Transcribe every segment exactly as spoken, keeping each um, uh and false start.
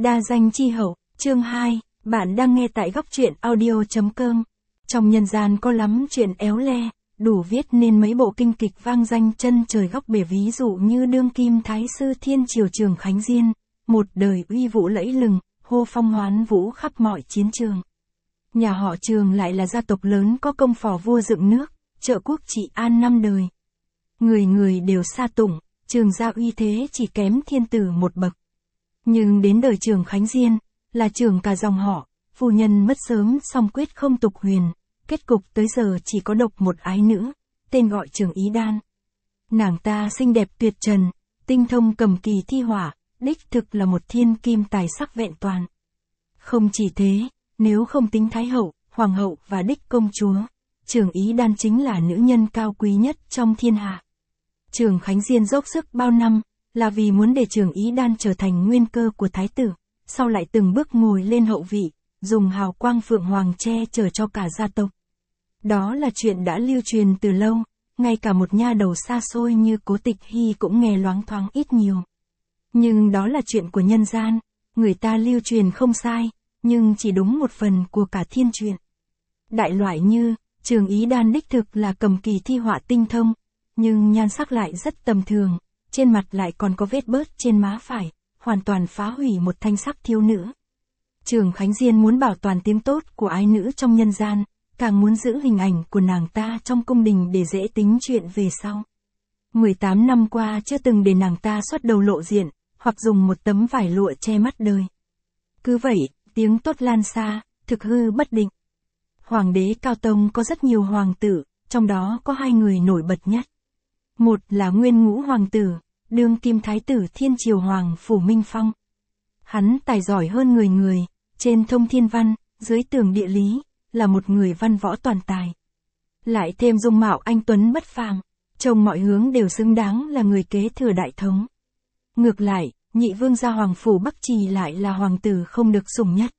Đa danh chi hậu, chương hai, bạn đang nghe tại góc truyện audio.com. Trong nhân gian có lắm chuyện éo le, đủ viết nên mấy bộ kinh kịch vang danh chân trời góc bể, ví dụ như đương kim thái sư thiên triều Trường Khánh Diên, một đời uy vũ lẫy lừng, hô phong hoán vũ khắp mọi chiến trường. Nhà họ Trường lại là gia tộc lớn có công phò vua dựng nước, trợ quốc trị an năm đời. Người người đều sa tụng, Trường gia uy thế chỉ kém thiên tử một bậc. Nhưng đến đời Trường Khánh Diên, là trưởng cả dòng họ, phu nhân mất sớm song quyết không tục huyền, kết cục tới giờ chỉ có độc một ái nữ, tên gọi Trường Ý Đan. Nàng ta xinh đẹp tuyệt trần, tinh thông cầm kỳ thi họa, đích thực là một thiên kim tài sắc vẹn toàn. Không chỉ thế, nếu không tính thái hậu, hoàng hậu và đích công chúa, Trường Ý Đan chính là nữ nhân cao quý nhất trong thiên hạ. Trường Khánh Diên dốc sức bao năm, là vì muốn để Trường Ý Đan trở thành nguyên cơ của thái tử, sau lại từng bước ngồi lên hậu vị, dùng hào quang phượng hoàng che chở cho cả gia tộc. Đó là chuyện đã lưu truyền từ lâu, ngay cả một nha đầu xa xôi như Cố Tịch Hy cũng nghe loáng thoáng ít nhiều. Nhưng đó là chuyện của nhân gian, người ta lưu truyền không sai, nhưng chỉ đúng một phần của cả thiên truyện. Đại loại như, Trường Ý Đan đích thực là cầm kỳ thi họa tinh thông, nhưng nhan sắc lại rất tầm thường, trên mặt lại còn có vết bớt trên má phải, hoàn toàn phá hủy một thanh sắc thiếu nữ. Trường Khánh Diên muốn bảo toàn tiếng tốt của ái nữ trong nhân gian, càng muốn giữ hình ảnh của nàng ta trong cung đình để dễ tính chuyện về sau. mười tám năm qua chưa từng để nàng ta xuất đầu lộ diện, hoặc dùng một tấm vải lụa che mắt đời. Cứ vậy, tiếng tốt lan xa, thực hư bất định. Hoàng đế Cao Tông có rất nhiều hoàng tử, trong đó có hai người nổi bật nhất. Một là Nguyên Ngũ Hoàng tử, đương kim thái tử thiên triều Hoàng Phủ Minh Phong. Hắn tài giỏi hơn người người, trên thông thiên văn, dưới tường địa lý, là một người văn võ toàn tài. Lại thêm dung mạo anh tuấn bất phàm, trông mọi hướng đều xứng đáng là người kế thừa đại thống. Ngược lại, nhị vương gia Hoàng Phủ Bắc Trì lại là hoàng tử không được sủng nhất.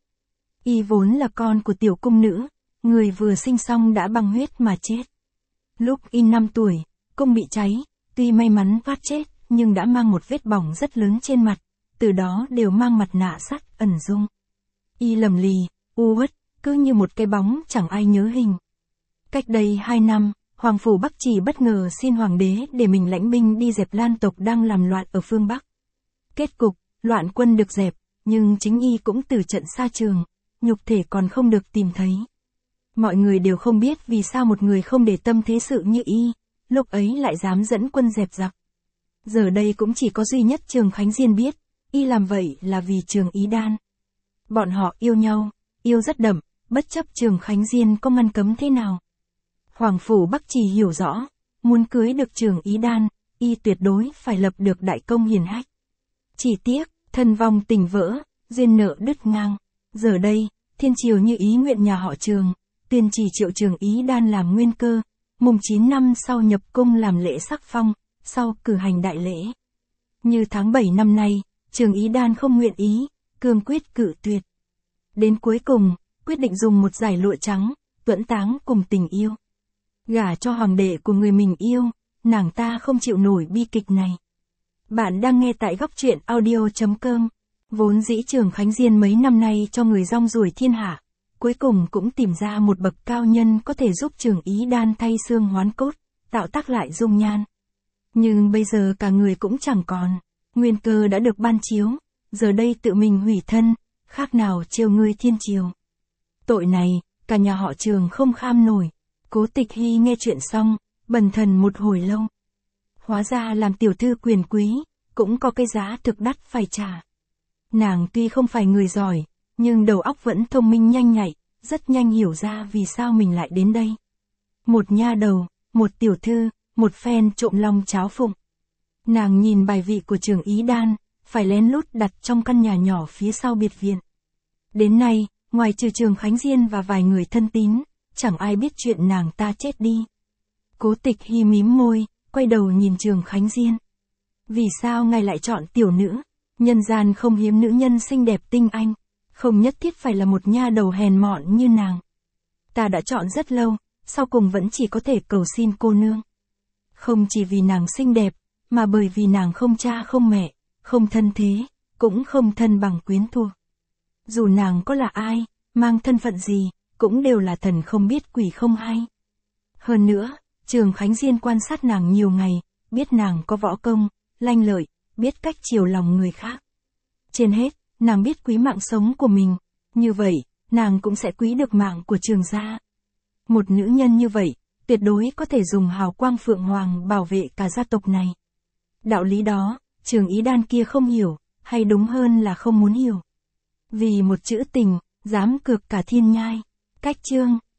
Y vốn là con của tiểu cung nữ, người vừa sinh xong đã băng huyết mà chết. Lúc y năm tuổi, cung bị cháy, tuy may mắn thoát chết, nhưng đã mang một vết bỏng rất lớn trên mặt, từ đó đều mang mặt nạ sắt ẩn dung. Y lầm lì, u uất, cứ như một cái bóng chẳng ai nhớ hình. Cách đây hai năm, Hoàng Phủ Bắc Trì bất ngờ xin hoàng đế để mình lãnh binh đi dẹp Lan tộc đang làm loạn ở phương Bắc. Kết cục, loạn quân được dẹp, nhưng chính y cũng từ trận xa trường, nhục thể còn không được tìm thấy. Mọi người đều không biết vì sao một người không để tâm thế sự như y, lúc ấy lại dám dẫn quân dẹp giặc. Giờ đây cũng chỉ có duy nhất Trường Khánh Diên biết, y làm vậy là vì Trường Ý Đan. Bọn họ yêu nhau, yêu rất đậm, bất chấp Trường Khánh Diên có ngăn cấm thế nào. Hoàng Phủ Bắc Trì hiểu rõ, muốn cưới được Trường Ý Đan, y tuyệt đối phải lập được đại công hiển hách. Chỉ tiếc, thân vong tình vỡ, duyên nợ đứt ngang. Giờ đây, thiên triều như ý nguyện nhà họ Trường, tuyên chỉ triệu Trường Ý Đan làm nguyên cơ, mùng chín năm sau nhập cung làm lễ sắc phong, sau cử hành đại lễ. Như tháng bảy năm nay, Trường Ý Đan không nguyện ý, cương quyết cự tuyệt. Đến cuối cùng, quyết định dùng một dải lụa trắng, tuẫn táng cùng tình yêu. Gả cho hoàng đệ của người mình yêu, nàng ta không chịu nổi bi kịch này. Bạn đang nghe tại góc truyện audio.com. Vốn dĩ Trường Khánh Diên mấy năm nay cho người rong ruổi thiên hạ, cuối cùng cũng tìm ra một bậc cao nhân có thể giúp Trường Ý Đan thay xương hoán cốt, tạo tác lại dung nhan. Nhưng bây giờ cả người cũng chẳng còn, nguyên cơ đã được ban chiếu, giờ đây tự mình hủy thân, khác nào trêu ngươi thiên triều. Tội này, cả nhà họ Trường không kham nổi. Cố Tịch Hy nghe chuyện xong, bần thần một hồi lâu. Hóa ra làm tiểu thư quyền quý, cũng có cái giá thực đắt phải trả. Nàng tuy không phải người giỏi, nhưng đầu óc vẫn thông minh nhanh nhạy, rất nhanh hiểu ra vì sao mình lại đến đây. Một nha đầu, một tiểu thư, một phen trộm long cháo phụng. Nàng nhìn bài vị của Trường Ý Đan, phải lén lút đặt trong căn nhà nhỏ phía sau biệt viện. Đến nay, ngoài trừ Trường Khánh Diên và vài người thân tín, chẳng ai biết chuyện nàng ta chết đi. Cố Tịch Hy mím môi, quay đầu nhìn Trường Khánh Diên. Vì sao ngài lại chọn tiểu nữ? Nhân gian không hiếm nữ nhân xinh đẹp tinh anh, không nhất thiết phải là một nha đầu hèn mọn như nàng. Ta đã chọn rất lâu, sau cùng vẫn chỉ có thể cầu xin cô nương. Không chỉ vì nàng xinh đẹp, mà bởi vì nàng không cha không mẹ, không thân thế, cũng không thân bằng quyến thuộc. Dù nàng có là ai, mang thân phận gì, cũng đều là thần không biết quỷ không hay. Hơn nữa, Trường Khánh Diên quan sát nàng nhiều ngày, biết nàng có võ công, lanh lợi, biết cách chiều lòng người khác. Trên hết, nàng biết quý mạng sống của mình, như vậy, nàng cũng sẽ quý được mạng của Trường gia. Một nữ nhân như vậy, tuyệt đối có thể dùng hào quang phượng hoàng bảo vệ cả gia tộc này. Đạo lý đó, Trường Ý Đan kia không hiểu, hay đúng hơn là không muốn hiểu. Vì một chữ tình, dám cược cả thiên nhai. Cách chương